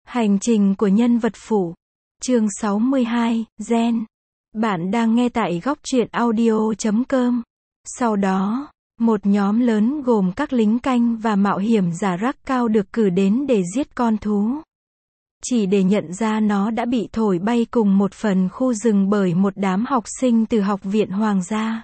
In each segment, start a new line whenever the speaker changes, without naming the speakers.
Hành trình của nhân vật phụ. Chương 62, Gen. Bạn đang nghe tại góc truyện audio.com. Sau đó, một nhóm lớn gồm các lính canh và mạo hiểm giả rank cao được cử đến để giết con thú. Chỉ để nhận ra nó đã bị thổi bay cùng một phần khu rừng bởi một đám học sinh từ học viện hoàng gia.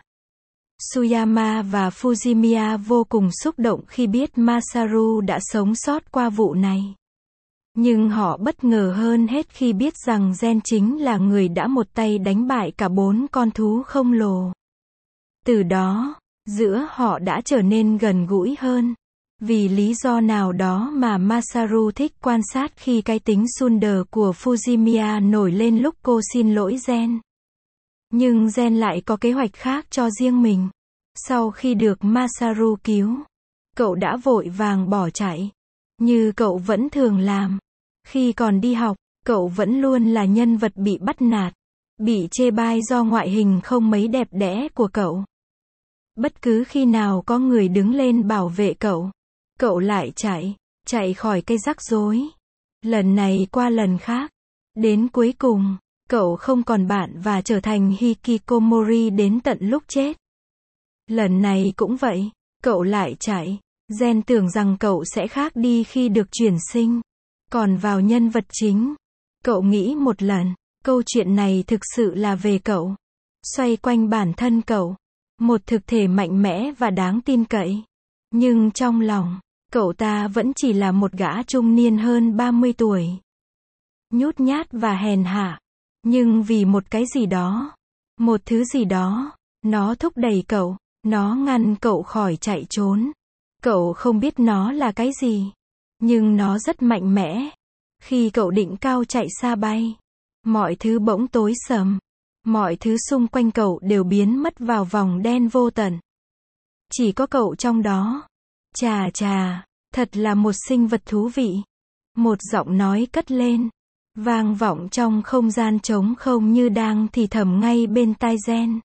Tsuyama và Fujimiya vô cùng xúc động khi biết Masaru đã sống sót qua vụ này. Nhưng họ bất ngờ hơn hết khi biết rằng Gen chính là người đã một tay đánh bại cả 4 con thú khổng lồ. Từ đó, giữa họ đã trở nên gần gũi hơn. Vì lý do nào đó mà Masaru thích quan sát khi cái tính Sunder của Fujimiya nổi lên lúc cô xin lỗi Gen. Nhưng Gen lại có kế hoạch khác cho riêng mình. Sau khi được Masaru cứu, cậu đã vội vàng bỏ chạy. Như cậu vẫn thường làm. Khi còn đi học, cậu vẫn luôn là nhân vật bị bắt nạt, bị chê bai do ngoại hình không mấy đẹp đẽ của cậu. Bất cứ khi nào có người đứng lên bảo vệ cậu, cậu lại chạy khỏi cái rắc rối. Lần này qua lần khác. Đến cuối cùng, cậu không còn bạn và trở thành hikikomori đến tận lúc chết. Lần này cũng vậy, cậu lại chạy. Gen tưởng rằng cậu sẽ khác đi khi được chuyển sinh. Còn vào nhân vật chính, cậu nghĩ một lần, câu chuyện này thực sự là về cậu. Xoay quanh bản thân cậu. Một thực thể mạnh mẽ và đáng tin cậy. Nhưng trong lòng, cậu ta vẫn chỉ là một gã trung niên hơn 30 tuổi. Nhút nhát và hèn hạ. Nhưng vì một cái gì đó, một thứ gì đó, nó thúc đẩy cậu, nó ngăn cậu khỏi chạy trốn. Cậu không biết nó là cái gì. Nhưng nó rất mạnh mẽ. Khi cậu định cao chạy xa bay, mọi thứ bỗng tối sầm. Mọi thứ xung quanh cậu đều biến mất vào vòng đen vô tận. Chỉ có cậu trong đó. Chà, thật là một sinh vật thú vị. Một giọng nói cất lên, vang vọng trong không gian trống không như đang thì thầm ngay bên tai Gen.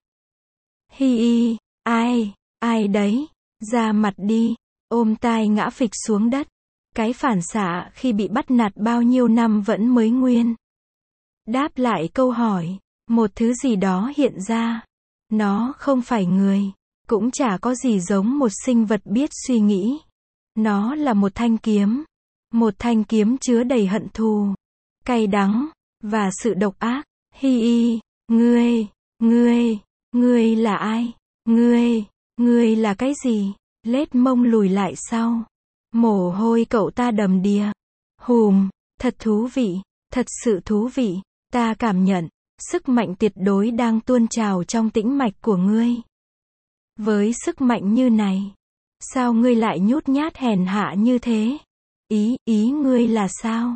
Hi, ai đấy, ra mặt đi. Ôm tai ngã phịch xuống đất. Cái phản xạ khi bị bắt nạt bao nhiêu năm vẫn mới nguyên. Đáp lại câu hỏi, một thứ gì đó hiện ra. Nó không phải người, cũng chả có gì giống một sinh vật biết suy nghĩ. Nó là một thanh kiếm. Một thanh kiếm chứa đầy hận thù, cay đắng, và sự độc ác. Hi, ngươi là ai? Ngươi là cái gì? Lết mông lùi lại sau. Mồ hôi cậu ta đầm đìa. Thật thú vị, thật sự thú vị. Ta cảm nhận, sức mạnh tuyệt đối đang tuôn trào trong tĩnh mạch của ngươi. Với sức mạnh như này, sao ngươi lại nhút nhát hèn hạ như thế? Ý ngươi là sao?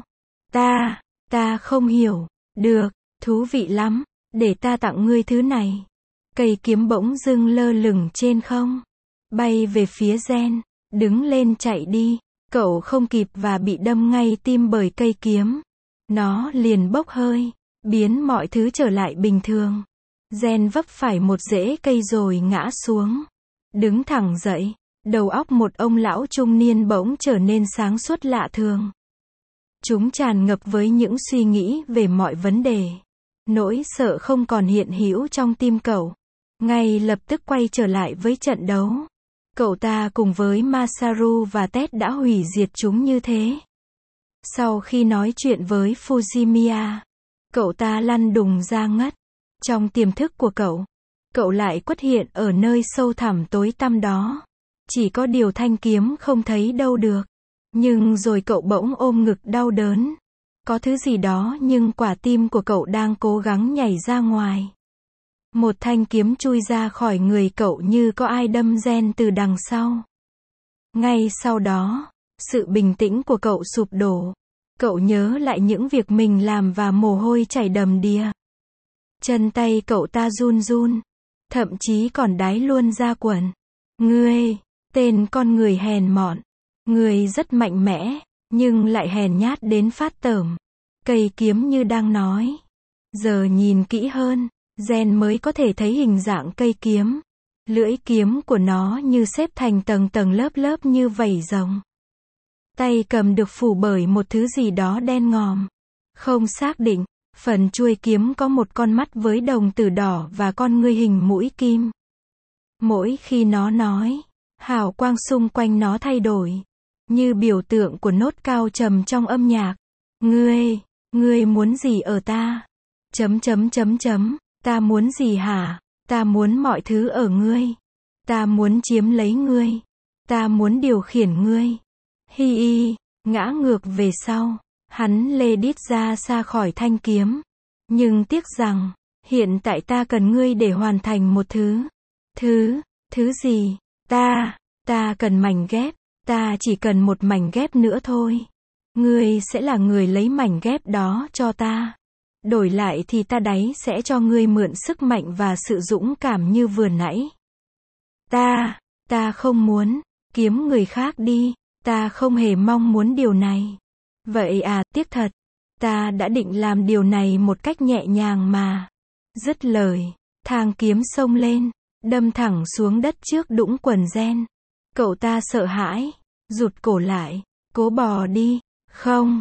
Ta không hiểu. Được, thú vị lắm, để ta tặng ngươi thứ này. Cây kiếm bỗng dưng lơ lửng trên không. Bay về phía Gen. Đứng lên chạy đi. Cậu không kịp và bị đâm ngay tim bởi cây kiếm. Nó liền bốc hơi, biến mọi thứ trở lại bình thường. Gen vấp phải một rễ cây rồi ngã xuống. Đứng thẳng dậy, đầu óc một ông lão trung niên bỗng trở nên sáng suốt lạ thường. Chúng tràn ngập với những suy nghĩ về mọi vấn đề. Nỗi sợ không còn hiện hữu trong tim cậu. Ngay lập tức quay trở lại với trận đấu. Cậu ta cùng với Masaru và Ted đã hủy diệt chúng như thế. Sau khi nói chuyện với Fujimiya, cậu ta lăn đùng ra ngất. Trong tiềm thức của cậu lại xuất hiện ở nơi sâu thẳm tối tăm đó. Chỉ có điều thanh kiếm không thấy đâu được. Nhưng rồi cậu bỗng ôm ngực đau đớn. Có thứ gì đó nhưng quả tim của cậu đang cố gắng nhảy ra ngoài. Một thanh kiếm chui ra khỏi người cậu như có ai đâm Gen từ đằng sau. Ngay sau đó, sự bình tĩnh của cậu sụp đổ. Cậu nhớ lại những việc mình làm và mồ hôi chảy đầm đìa. Chân tay cậu ta run, thậm chí còn đái luôn ra quần. Ngươi, tên con người hèn mọn. Ngươi rất mạnh mẽ, nhưng lại hèn nhát đến phát tởm. Cây kiếm như đang nói. Giờ nhìn kỹ hơn, Gen mới có thể thấy hình dạng cây kiếm. Lưỡi kiếm của nó như xếp thành tầng lớp như vảy rồng. Tay cầm được phủ bởi một thứ gì đó đen ngòm. Không xác định. Phần chuôi kiếm có một con mắt với đồng tử đỏ và con ngươi hình mũi kim. Mỗi khi nó nói, hào quang xung quanh nó thay đổi. Như biểu tượng của nốt cao trầm trong âm nhạc. Ngươi muốn gì ở ta? Ta muốn gì hả? Ta muốn mọi thứ ở ngươi. Ta muốn chiếm lấy ngươi. Ta muốn điều khiển ngươi. Hi, ngã ngược về sau. Hắn lê đít ra xa khỏi thanh kiếm. Nhưng tiếc rằng, hiện tại ta cần ngươi để hoàn thành một thứ. Thứ gì? Ta cần mảnh ghép. Ta chỉ cần một mảnh ghép nữa thôi. Ngươi sẽ là người lấy mảnh ghép đó cho ta. Đổi lại thì ta đấy sẽ cho ngươi mượn sức mạnh và sự dũng cảm như vừa nãy. Ta không muốn kiếm người khác đi. Ta không hề mong muốn điều này. Vậy à, tiếc thật. Ta đã định làm điều này một cách nhẹ nhàng mà. Dứt lời, thang kiếm xông lên, đâm thẳng xuống đất trước đũng quần Gen. Cậu ta sợ hãi, rụt cổ lại, cố bò đi. Không,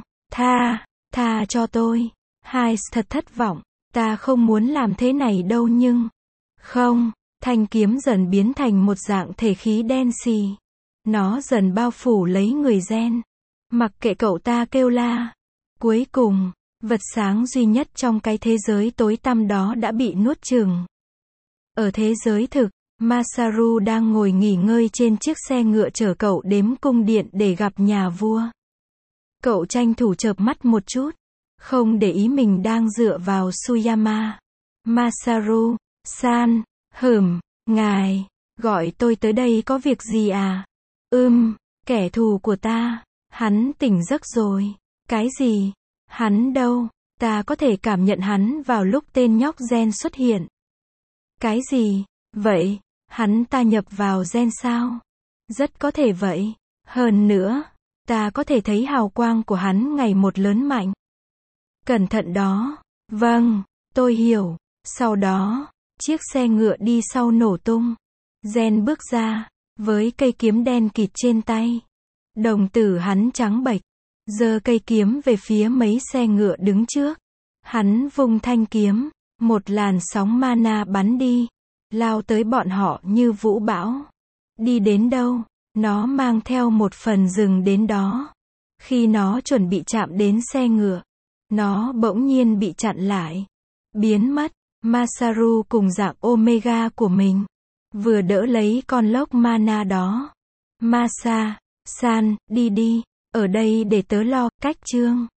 tha cho tôi. Hai thật thất vọng, ta không muốn làm thế này đâu nhưng. Không, thanh kiếm dần biến thành một dạng thể khí đen xì. Nó dần bao phủ lấy người Gen. Mặc kệ cậu ta kêu la. Cuối cùng, vật sáng duy nhất trong cái thế giới tối tăm đó đã bị nuốt chửng. Ở thế giới thực, Masaru đang ngồi nghỉ ngơi trên chiếc xe ngựa chở cậu đến cung điện để gặp nhà vua. Cậu tranh thủ chợp mắt một chút, không để ý mình đang dựa vào Suyama. Masaru, san, ngài, gọi tôi tới đây có việc gì à? Kẻ thù của ta, hắn tỉnh giấc rồi. Cái gì? Hắn đâu? Ta có thể cảm nhận hắn vào lúc tên nhóc Gen xuất hiện. Cái gì? Vậy, hắn ta nhập vào Gen sao? Rất có thể vậy. Hơn nữa, ta có thể thấy hào quang của hắn ngày một lớn mạnh. Cẩn thận đó. Vâng, tôi hiểu. Sau đó, chiếc xe ngựa đi sau nổ tung. Gen bước ra, với cây kiếm đen kịt trên tay. Đồng tử hắn trắng bệch, giơ cây kiếm về phía mấy xe ngựa đứng trước. Hắn vung thanh kiếm, một làn sóng mana bắn đi, lao tới bọn họ như vũ bão. Đi đến đâu, nó mang theo một phần rừng đến đó. Khi nó chuẩn bị chạm đến xe ngựa, nó bỗng nhiên bị chặn lại. Biến mất. Masaru cùng dạng Omega của mình vừa đỡ lấy con lốc mana đó. Masa, san, đi, ở đây để tớ lo. Cách chương